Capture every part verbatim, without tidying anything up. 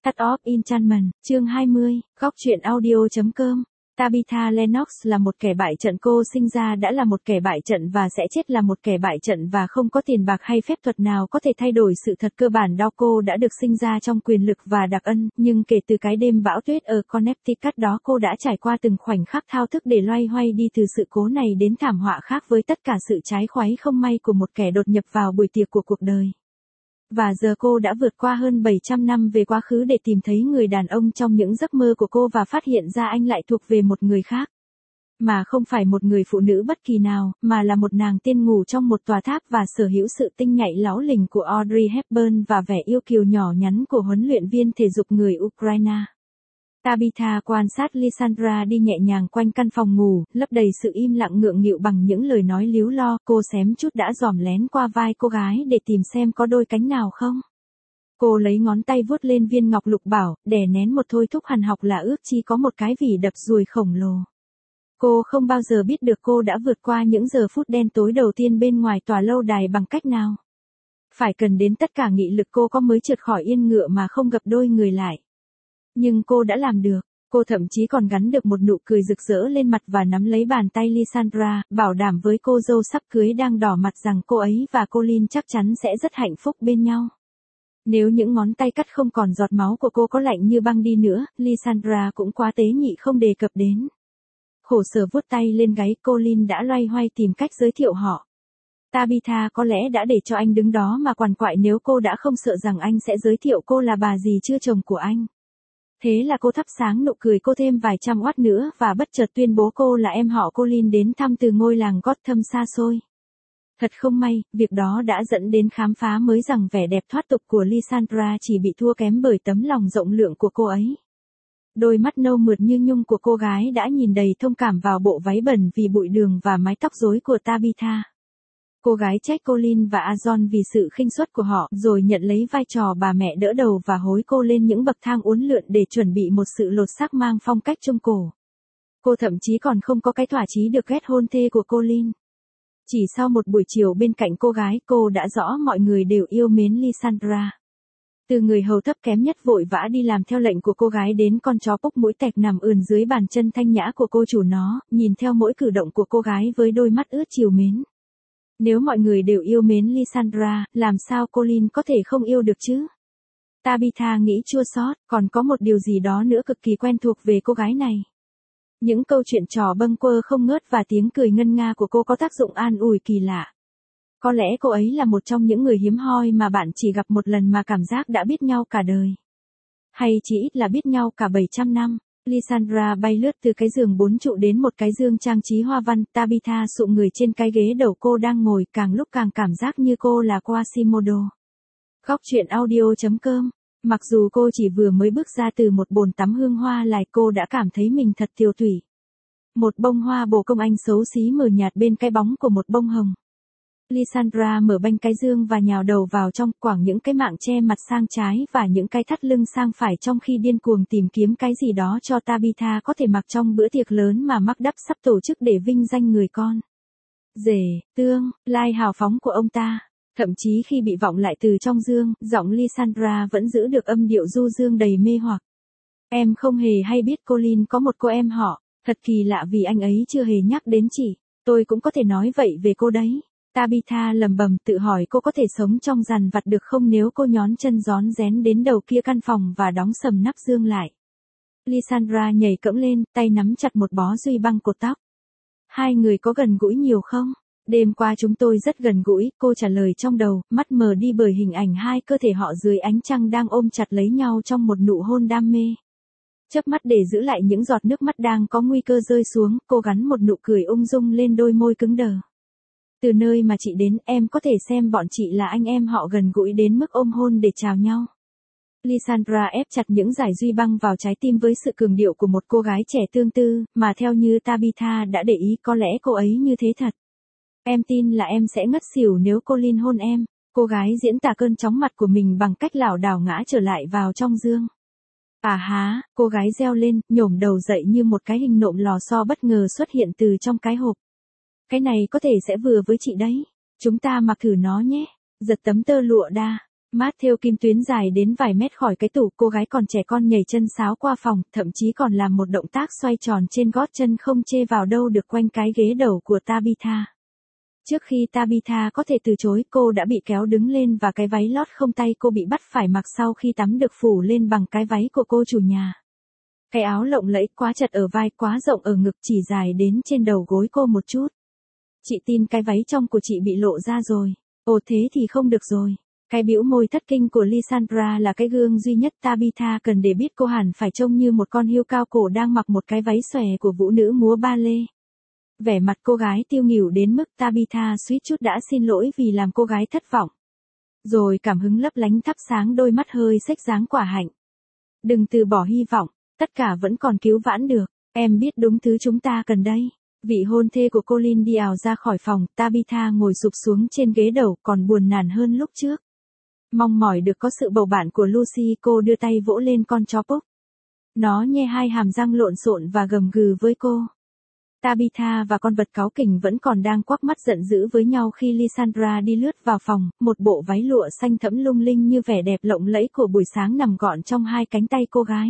Cut Off Enchantment, chương hai mươi, góc truyện audio.com. Tabitha Lennox là một kẻ bại trận. Cô sinh ra đã là một kẻ bại trận và sẽ chết là một kẻ bại trận, và không có tiền bạc hay phép thuật nào có thể thay đổi sự thật cơ bản đó. Cô đã được sinh ra trong quyền lực và đặc ân, nhưng kể từ cái đêm bão tuyết ở Connecticut đó, cô đã trải qua từng khoảnh khắc thao thức để loay hoay đi từ sự cố này đến thảm họa khác, với tất cả sự trái khoáy không may của một kẻ đột nhập vào buổi tiệc của cuộc đời. Và giờ cô đã vượt qua hơn bảy trăm năm về quá khứ để tìm thấy người đàn ông trong những giấc mơ của cô, và phát hiện ra anh lại thuộc về một người khác. Mà không phải một người phụ nữ bất kỳ nào, mà là một nàng tiên ngủ trong một tòa tháp và sở hữu sự tinh nhạy láu lình của Audrey Hepburn và vẻ yêu kiều nhỏ nhắn của huấn luyện viên thể dục người Ukraine. Tabitha quan sát Lysandra đi nhẹ nhàng quanh căn phòng ngủ, lấp đầy sự im lặng ngượng nghịu bằng những lời nói líu lo. Cô xém chút đã dòm lén qua vai cô gái để tìm xem có đôi cánh nào không. Cô lấy ngón tay vuốt lên viên ngọc lục bảo, đè nén một thôi thúc hằn học là ước chi có một cái vỉ đập ruồi khổng lồ. Cô không bao giờ biết được cô đã vượt qua những giờ phút đen tối đầu tiên bên ngoài tòa lâu đài bằng cách nào. Phải cần đến tất cả nghị lực cô có mới trượt khỏi yên ngựa mà không gặp đôi người lại. Nhưng cô đã làm được. Cô thậm chí còn gắn được một nụ cười rực rỡ lên mặt và nắm lấy bàn tay Lysandra, bảo đảm với cô dâu sắp cưới đang đỏ mặt rằng cô ấy và Colin chắc chắn sẽ rất hạnh phúc bên nhau. Nếu những ngón tay cắt không còn giọt máu của cô có lạnh như băng đi nữa, Lysandra cũng quá tế nhị không đề cập đến. Khổ sở vuốt tay lên gáy, Colin đã loay hoay tìm cách giới thiệu họ. Tabitha có lẽ đã để cho anh đứng đó mà quằn quại nếu cô đã không sợ rằng anh sẽ giới thiệu cô là bà dì chưa chồng của anh. Thế là cô thắp sáng nụ cười cô thêm vài trăm oát nữa và bất chợt tuyên bố cô là em họ Colin đến thăm từ ngôi làng Gotham xa xôi. Thật không may, việc đó đã dẫn đến khám phá mới rằng vẻ đẹp thoát tục của Lysandra chỉ bị thua kém bởi tấm lòng rộng lượng của cô ấy. Đôi mắt nâu mượt như nhung của cô gái đã nhìn đầy thông cảm vào bộ váy bẩn vì bụi đường và mái tóc rối của Tabitha. Cô gái trách Colin và Ajon vì sự khinh suất của họ, rồi nhận lấy vai trò bà mẹ đỡ đầu và hối cô lên những bậc thang uốn lượn để chuẩn bị một sự lột xác mang phong cách Trung Cổ. Cô thậm chí còn không có cái thỏa chí được ghét hôn thê của Colin. Chỉ sau một buổi chiều bên cạnh cô gái, cô đã rõ mọi người đều yêu mến Lysandra. Từ người hầu thấp kém nhất vội vã đi làm theo lệnh của cô gái đến con chó púc mũi tẹt nằm ườn dưới bàn chân thanh nhã của cô chủ nó, nhìn theo mỗi cử động của cô gái với đôi mắt ướt trìu mến. Nếu mọi người đều yêu mến Lysandra, làm sao Colin có thể không yêu được chứ? Tabitha nghĩ chua xót, còn có một điều gì đó nữa cực kỳ quen thuộc về cô gái này. Những câu chuyện trò bâng quơ không ngớt và tiếng cười ngân nga của cô có tác dụng an ủi kỳ lạ. Có lẽ cô ấy là một trong những người hiếm hoi mà bạn chỉ gặp một lần mà cảm giác đã biết nhau cả đời. Hay chỉ ít là biết nhau cả bảy trăm năm. Lysandra bay lướt từ cái giường bốn trụ đến một cái giường trang trí hoa văn. Tabitha sụm người trên cái ghế đầu cô đang ngồi, càng lúc càng cảm giác như cô là Quasimodo. Góc truyện audio.com. Mặc dù cô chỉ vừa mới bước ra từ một bồn tắm hương hoa lại, cô đã cảm thấy mình thật tiều tụy. Một bông hoa bồ công anh xấu xí mờ nhạt bên cái bóng của một bông hồng. Lysandra mở banh cái giường và nhào đầu vào trong, quẳng những cái mạng che mặt sang trái và những cái thắt lưng sang phải, trong khi điên cuồng tìm kiếm cái gì đó cho Tabitha có thể mặc trong bữa tiệc lớn mà Macduff sắp tổ chức để vinh danh người con rể, tương lai hào phóng của ông ta. Thậm chí khi bị vọng lại từ trong giường, giọng Lysandra vẫn giữ được âm điệu du dương đầy mê hoặc. Em không hề hay biết Colin có một cô em họ, thật kỳ lạ vì anh ấy chưa hề nhắc đến chị. Tôi cũng có thể nói vậy về cô đấy. Tabitha lầm bầm tự hỏi cô có thể sống trong dằn vặt được không nếu cô nhón chân rón rén đến đầu kia căn phòng và đóng sầm nắp giường lại. Lysandra nhảy cẫng lên, tay nắm chặt một bó duy băng cột tóc. Hai người có gần gũi nhiều không? Đêm qua chúng tôi rất gần gũi, cô trả lời trong đầu, mắt mờ đi bởi hình ảnh hai cơ thể họ dưới ánh trăng đang ôm chặt lấy nhau trong một nụ hôn đam mê. Chớp mắt để giữ lại những giọt nước mắt đang có nguy cơ rơi xuống, cô gắn một nụ cười ung dung lên đôi môi cứng đờ. Từ nơi mà chị đến, em có thể xem bọn chị là anh em họ gần gũi đến mức ôm hôn để chào nhau. Lysandra ép chặt những dải duy băng vào trái tim với sự cường điệu của một cô gái trẻ tương tư, mà theo như Tabitha đã để ý có lẽ cô ấy như thế thật. Em tin là em sẽ ngất xỉu nếu Colin hôn em. Cô gái diễn tả cơn chóng mặt của mình bằng cách lảo đảo ngã trở lại vào trong giường. À há, cô gái reo lên, nhổm đầu dậy như một cái hình nộm lò xo bất ngờ xuất hiện từ trong cái hộp. Cái này có thể sẽ vừa với chị đấy. Chúng ta mặc thử nó nhé. Giật tấm tơ lụa đa. Mát thêu kim tuyến dài đến vài mét khỏi cái tủ, cô gái còn trẻ con nhảy chân sáo qua phòng, thậm chí còn làm một động tác xoay tròn trên gót chân không chê vào đâu được quanh cái ghế đầu của Tabitha. Trước khi Tabitha có thể từ chối, cô đã bị kéo đứng lên và cái váy lót không tay cô bị bắt phải mặc sau khi tắm được phủ lên bằng cái váy của cô chủ nhà. Cái áo lộng lẫy quá chật ở vai, quá rộng ở ngực, chỉ dài đến trên đầu gối cô một chút. Chị tin cái váy trong của chị bị lộ ra rồi. Ồ thế thì không được rồi. Cái bĩu môi thất kinh của Lysandra là cái gương duy nhất Tabitha cần để biết cô hẳn phải trông như một con hươu cao cổ đang mặc một cái váy xòe của vũ nữ múa ba lê. Vẻ mặt cô gái tiêu nghỉu đến mức Tabitha suýt chút đã xin lỗi vì làm cô gái thất vọng. Rồi cảm hứng lấp lánh thắp sáng đôi mắt hơi xếch dáng quả hạnh. Đừng từ bỏ hy vọng, tất cả vẫn còn cứu vãn được, em biết đúng thứ chúng ta cần đây. Vị hôn thê của Colin đi ào ra khỏi phòng, Tabitha ngồi sụp xuống trên ghế đầu còn buồn nản hơn lúc trước. Mong mỏi được có sự bầu bạn của Lucy, cô đưa tay vỗ lên con chó Puck. Nó nhe hai hàm răng lộn xộn và gầm gừ với cô. Tabitha và con vật cáu kỉnh vẫn còn đang quắc mắt giận dữ với nhau khi Lysandra đi lướt vào phòng, một bộ váy lụa xanh thẫm lung linh như vẻ đẹp lộng lẫy của buổi sáng nằm gọn trong hai cánh tay cô gái.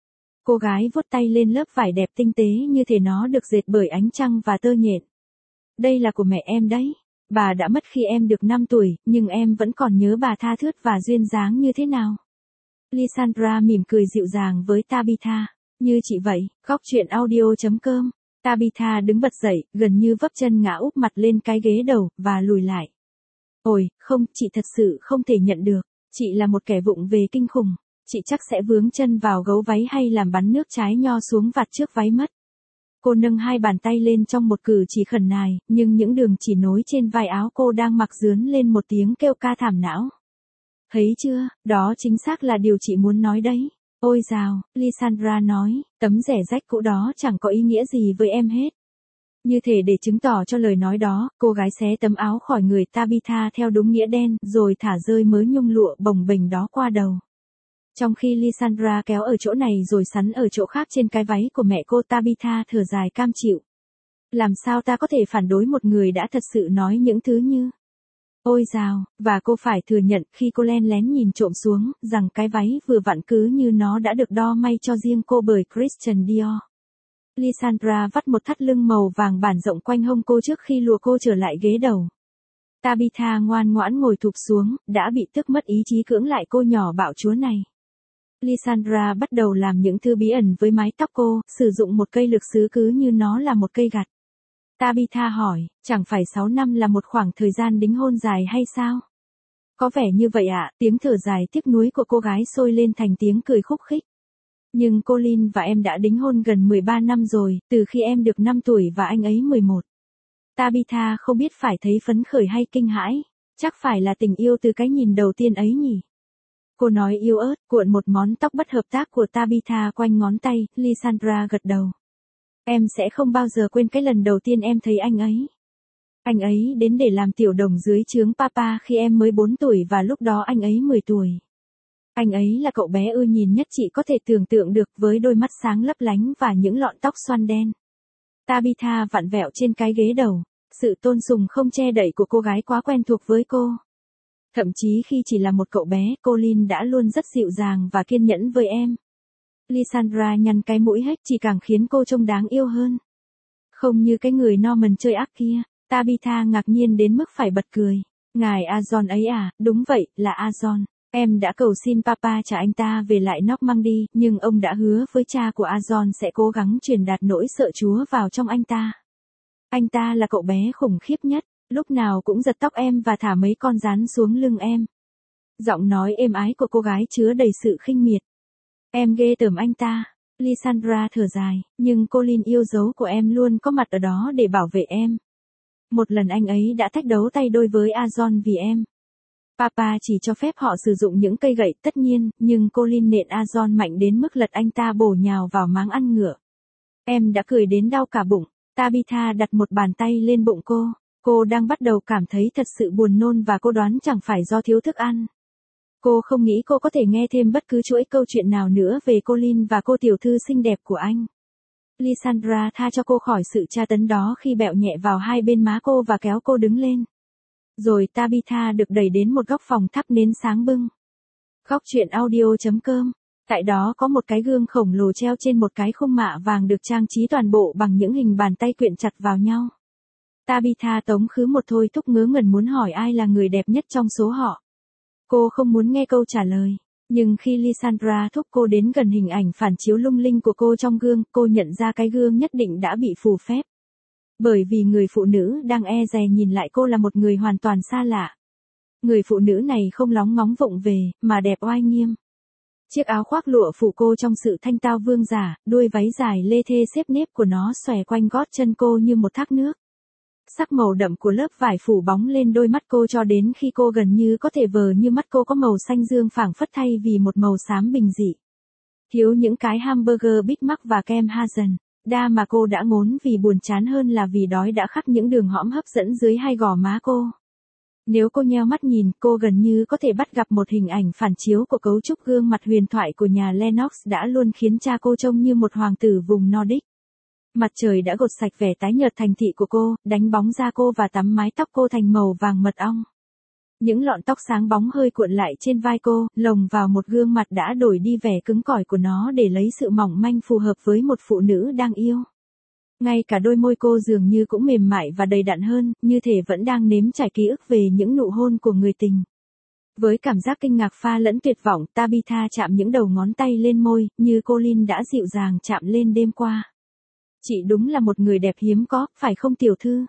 Cô gái vuốt tay lên lớp vải đẹp tinh tế như thể nó được dệt bởi ánh trăng và tơ nhện. Đây là của mẹ em đấy. Bà đã mất khi em được năm tuổi, nhưng em vẫn còn nhớ bà tha thướt và duyên dáng như thế nào. Lysandra mỉm cười dịu dàng với Tabitha. Như chị vậy, góc truyện audio chấm com. Tabitha đứng bật dậy, gần như vấp chân ngã úp mặt lên cái ghế đầu, và lùi lại. Ôi, không, chị thật sự không thể nhận được. Chị là một kẻ vụng về kinh khủng. Chị chắc sẽ vướng chân vào gấu váy hay làm bắn nước trái nho xuống vạt trước váy mất. Cô nâng hai bàn tay lên trong một cử chỉ khẩn nài, nhưng những đường chỉ nối trên vai áo cô đang mặc rướn lên một tiếng kêu ca thảm não. Thấy chưa, đó chính xác là điều chị muốn nói đấy. Ôi dào, Lysandra nói, tấm rẻ rách cũ đó chẳng có ý nghĩa gì với em hết. Như thể để chứng tỏ cho lời nói đó, cô gái xé tấm áo khỏi người Tabitha theo đúng nghĩa đen, rồi thả rơi mớ nhung lụa bồng bềnh đó qua đầu. Trong khi Lysandra kéo ở chỗ này rồi sắn ở chỗ khác trên cái váy của mẹ cô, Tabitha thở dài cam chịu. Làm sao ta có thể phản đối một người đã thật sự nói những thứ như... Ôi dào, và cô phải thừa nhận khi cô len lén nhìn trộm xuống, rằng cái váy vừa vặn cứ như nó đã được đo may cho riêng cô bởi Christian Dior. Lysandra vắt một thắt lưng màu vàng bản rộng quanh hông cô trước khi lùa cô trở lại ghế đầu. Tabitha ngoan ngoãn ngồi thụp xuống, đã bị tức mất ý chí cưỡng lại cô nhỏ bạo chúa này. Lysandra bắt đầu làm những thứ bí ẩn với mái tóc cô, sử dụng một cây lược sứ cứ như nó là một cây gặt. Tabitha hỏi, chẳng phải sáu năm là một khoảng thời gian đính hôn dài hay sao? Có vẻ như vậy ạ, tiếng thở dài tiếc nuối của cô gái sôi lên thành tiếng cười khúc khích. Nhưng Colin và em đã đính hôn gần mười ba năm rồi, từ khi em được năm tuổi và anh ấy mười một. Tabitha không biết phải thấy phấn khởi hay kinh hãi, chắc phải là tình yêu từ cái nhìn đầu tiên ấy nhỉ. Cô nói yếu ớt, cuộn một món tóc bất hợp tác của Tabitha quanh ngón tay. Lysandra gật đầu. Em sẽ không bao giờ quên cái lần đầu tiên em thấy anh ấy. Anh ấy đến để làm tiểu đồng dưới trướng papa khi em mới bốn tuổi và lúc đó anh ấy mười tuổi. Anh ấy là cậu bé ưa nhìn nhất chị có thể tưởng tượng được, với đôi mắt sáng lấp lánh và những lọn tóc xoăn đen. Tabitha vặn vẹo trên cái ghế đầu. Sự tôn sùng không che đậy của cô gái quá quen thuộc với cô. Thậm chí khi chỉ là một cậu bé, Colin đã luôn rất dịu dàng và kiên nhẫn với em. Lysandra nhăn cái mũi hếch, chỉ càng khiến cô trông đáng yêu hơn. Không như cái người Norman chơi ác kia. Tabitha ngạc nhiên đến mức phải bật cười. Ngài Azon ấy à, đúng vậy, là Azon. Em đã cầu xin papa trả anh ta về lại Normandy, nhưng ông đã hứa với cha của Azon sẽ cố gắng truyền đạt nỗi sợ Chúa vào trong anh ta. Anh ta là cậu bé khủng khiếp nhất, lúc nào cũng giật tóc em và thả mấy con rắn xuống lưng em. Giọng nói êm ái của cô gái chứa đầy sự khinh miệt. Em ghê tởm anh ta. Lysandra thở dài, nhưng Colin yêu dấu của em luôn có mặt ở đó để bảo vệ em. Một lần anh ấy đã thách đấu tay đôi với Azon vì em. Papa chỉ cho phép họ sử dụng những cây gậy tất nhiên, nhưng Colin nện Azon mạnh đến mức lật anh ta bổ nhào vào máng ăn ngựa. Em đã cười đến đau cả bụng. Tabitha đặt một bàn tay lên bụng cô. Cô đang bắt đầu cảm thấy thật sự buồn nôn và cô đoán chẳng phải do thiếu thức ăn. Cô không nghĩ cô có thể nghe thêm bất cứ chuỗi câu chuyện nào nữa về Colin và cô tiểu thư xinh đẹp của anh. Lysandra tha cho cô khỏi sự tra tấn đó khi bẹo nhẹ vào hai bên má cô và kéo cô đứng lên. Rồi Tabitha được đẩy đến một góc phòng thắp nến sáng bưng. Góc truyện audio.com. Tại đó có một cái gương khổng lồ treo trên một cái khung mạ vàng được trang trí toàn bộ bằng những hình bàn tay quyện chặt vào nhau. Tabitha tống khứ một thôi thúc ngớ ngẩn muốn hỏi ai là người đẹp nhất trong số họ. Cô không muốn nghe câu trả lời. Nhưng khi Lysandra thúc cô đến gần hình ảnh phản chiếu lung linh của cô trong gương, cô nhận ra cái gương nhất định đã bị phù phép. Bởi vì người phụ nữ đang e dè nhìn lại cô là một người hoàn toàn xa lạ. Người phụ nữ này không lóng ngóng vụng về, mà đẹp oai nghiêm. Chiếc áo khoác lụa phủ cô trong sự thanh tao vương giả, đuôi váy dài lê thê xếp nếp của nó xòe quanh gót chân cô như một thác nước. Sắc màu đậm của lớp vải phủ bóng lên đôi mắt cô cho đến khi cô gần như có thể vờ như mắt cô có màu xanh dương phảng phất thay vì một màu xám bình dị. Thiếu những cái hamburger Big Mac và kem Hazen, đa mà cô đã ngốn vì buồn chán hơn là vì đói đã khắc những đường hõm hấp dẫn dưới hai gò má cô. Nếu cô nheo mắt nhìn, cô gần như có thể bắt gặp một hình ảnh phản chiếu của cấu trúc gương mặt huyền thoại của nhà Lennox đã luôn khiến cha cô trông như một hoàng tử vùng Nordic. Mặt trời đã gột sạch vẻ tái nhợt thành thị của cô, đánh bóng da cô và tắm mái tóc cô thành màu vàng mật ong. Những lọn tóc sáng bóng hơi cuộn lại trên vai cô, lồng vào một gương mặt đã đổi đi vẻ cứng cỏi của nó để lấy sự mỏng manh phù hợp với một phụ nữ đang yêu. Ngay cả đôi môi cô dường như cũng mềm mại và đầy đặn hơn, như thể vẫn đang nếm trải ký ức về những nụ hôn của người tình. Với cảm giác kinh ngạc pha lẫn tuyệt vọng, Tabitha chạm những đầu ngón tay lên môi, như Colin đã dịu dàng chạm lên đêm qua. Chị đúng là một người đẹp hiếm có, phải không tiểu thư?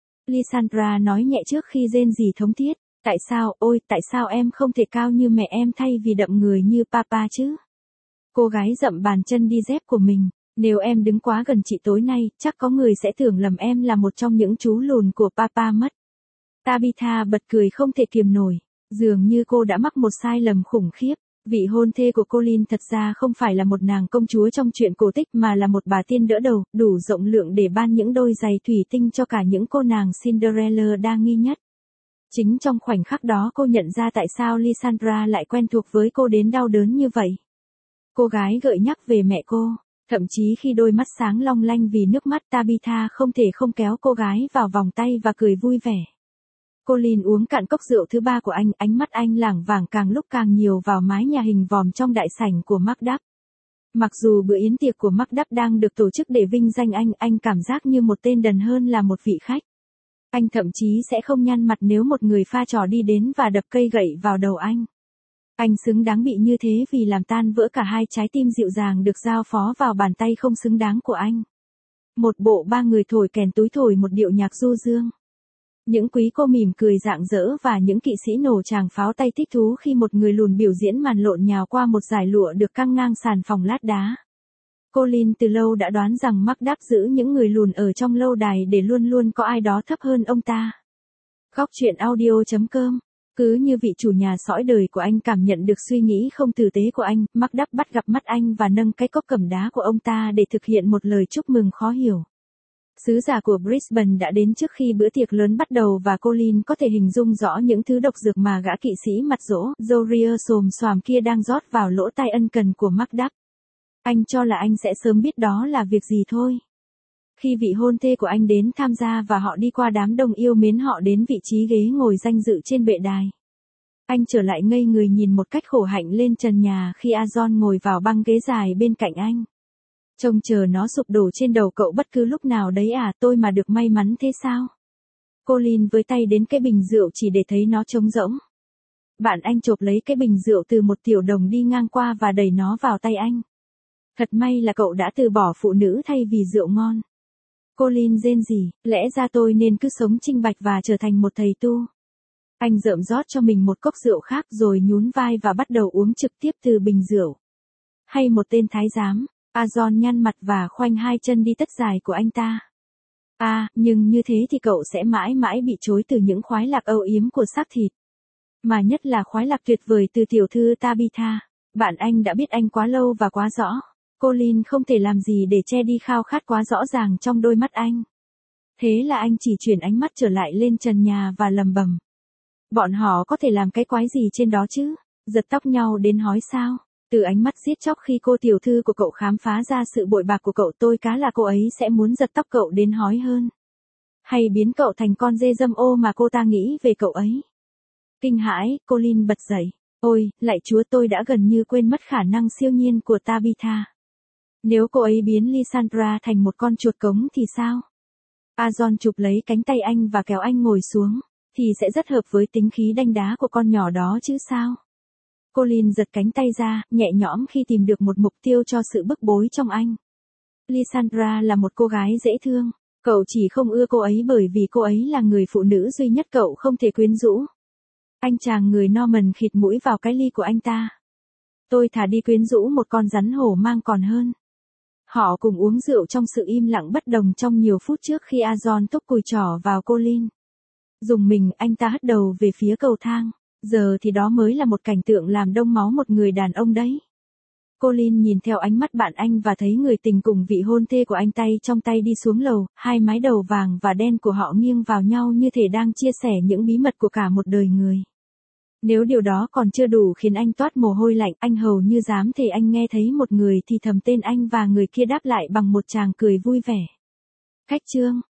Lysandra nói nhẹ trước khi rên rỉ thống thiết. Tại sao, ôi, tại sao em không thể cao như mẹ em thay vì đậm người như papa chứ? Cô gái dậm bàn chân đi dép của mình. Nếu em đứng quá gần chị tối nay, chắc có người sẽ tưởng lầm em là một trong những chú lùn của papa mất. Tabitha bật cười không thể kiềm nổi. Dường như cô đã mắc một sai lầm khủng khiếp. Vị hôn thê của Colin thật ra không phải là một nàng công chúa trong truyện cổ tích mà là một bà tiên đỡ đầu, đủ rộng lượng để ban những đôi giày thủy tinh cho cả những cô nàng Cinderella đa nghi nhất. Chính trong khoảnh khắc đó cô nhận ra tại sao Lysandra lại quen thuộc với cô đến đau đớn như vậy. Cô gái gợi nhắc về mẹ cô, thậm chí khi đôi mắt sáng long lanh vì nước mắt, Tabitha không thể không kéo cô gái vào vòng tay và cười vui vẻ. Colin uống cạn cốc rượu thứ ba của anh, ánh mắt anh lảng vảng càng lúc càng nhiều vào mái nhà hình vòm trong đại sảnh của Macduff. Mặc dù bữa yến tiệc của Macduff đang được tổ chức để vinh danh anh, anh cảm giác như một tên đần hơn là một vị khách. Anh thậm chí sẽ không nhăn mặt nếu một người pha trò đi đến và đập cây gậy vào đầu anh. Anh xứng đáng bị như thế vì làm tan vỡ cả hai trái tim dịu dàng được giao phó vào bàn tay không xứng đáng của anh. Một bộ ba người thổi kèn túi thổi một điệu nhạc du dương. Những quý cô mỉm cười rạng rỡ và những kỵ sĩ nổ tràng pháo tay thích thú khi một người lùn biểu diễn màn lộn nhào qua một dải lụa được căng ngang sàn phòng lát đá. Colin từ lâu đã đoán rằng Macduff giữ những người lùn ở trong lâu đài để luôn luôn có ai đó thấp hơn ông ta. Góc truyện audio.com. Cứ như vị chủ nhà sõi đời của anh cảm nhận được suy nghĩ không tử tế của anh, Macduff bắt gặp mắt anh và nâng cái cốc cầm đá của ông ta để thực hiện một lời chúc mừng khó hiểu. Sứ giả của Brisbane đã đến trước khi bữa tiệc lớn bắt đầu và Colin có thể hình dung rõ những thứ độc dược mà gã kỵ sĩ mặt rỗ, Zoria xồm xoàm kia đang rót vào lỗ tai ân cần của Macduff. Anh cho là anh sẽ sớm biết đó là việc gì thôi. Khi vị hôn thê của anh đến tham gia và họ đi qua đám đông yêu mến họ đến vị trí ghế ngồi danh dự trên bệ đài. Anh trở lại ngây người nhìn một cách khổ hạnh lên trần nhà khi Azon ngồi vào băng ghế dài bên cạnh anh. Trông chờ nó sụp đổ trên đầu cậu bất cứ lúc nào đấy à, tôi mà được may mắn thế sao? Colin với tay đến cái bình rượu chỉ để thấy nó trống rỗng. Bạn anh chộp lấy cái bình rượu từ một tiểu đồng đi ngang qua và đẩy nó vào tay anh. Thật may là cậu đã từ bỏ phụ nữ thay vì rượu ngon. Colin rên rỉ, lẽ ra tôi nên cứ sống trinh bạch và trở thành một thầy tu. Anh rợm rót cho mình một cốc rượu khác rồi nhún vai và bắt đầu uống trực tiếp từ bình rượu. Hay một tên thái giám, Azon nhăn mặt và khoanh hai chân đi tất dài của anh ta. À, nhưng như thế thì cậu sẽ mãi mãi bị chối từ những khoái lạc âu yếm của xác thịt. Mà nhất là khoái lạc tuyệt vời từ tiểu thư Tabitha. Bạn anh đã biết anh quá lâu và quá rõ. Colin không thể làm gì để che đi khao khát quá rõ ràng trong đôi mắt anh. Thế là anh chỉ chuyển ánh mắt trở lại lên trần nhà và lầm bầm. Bọn họ có thể làm cái quái gì trên đó chứ? Giật tóc nhau đến hói sao? Từ ánh mắt giết chóc khi cô tiểu thư của cậu khám phá ra sự bội bạc của cậu, tôi cá là cô ấy sẽ muốn giật tóc cậu đến hói hơn. Hay biến cậu thành con dê dâm ô mà cô ta nghĩ về cậu ấy. Kinh hãi, Colin bật dậy. Ôi, lạy Chúa, tôi đã gần như quên mất khả năng siêu nhiên của Tabitha. Nếu cô ấy biến Lysandra thành một con chuột cống thì sao? Azon chụp lấy cánh tay anh và kéo anh ngồi xuống, thì sẽ rất hợp với tính khí đanh đá của con nhỏ đó chứ sao? Colin giật cánh tay ra, nhẹ nhõm khi tìm được một mục tiêu cho sự bức bối trong anh. Lysandra là một cô gái dễ thương, cậu chỉ không ưa cô ấy bởi vì cô ấy là người phụ nữ duy nhất cậu không thể quyến rũ. Anh chàng người Norman khịt mũi vào cái ly của anh ta. Tôi thà đi quyến rũ một con rắn hổ mang còn hơn. Họ cùng uống rượu trong sự im lặng bất đồng trong nhiều phút trước khi Azon túc cùi trỏ vào Colin. Dùng mình, anh ta hất đầu về phía cầu thang. Giờ thì đó mới là một cảnh tượng làm đông máu một người đàn ông đấy. Colin nhìn theo ánh mắt bạn anh và thấy người tình cùng vị hôn thê của anh tay trong tay đi xuống lầu, hai mái đầu vàng và đen của họ nghiêng vào nhau như thể đang chia sẻ những bí mật của cả một đời người. Nếu điều đó còn chưa đủ khiến anh toát mồ hôi lạnh, anh hầu như dám thề anh nghe thấy một người thì thầm tên anh và người kia đáp lại bằng một tràng cười vui vẻ. Khách trương,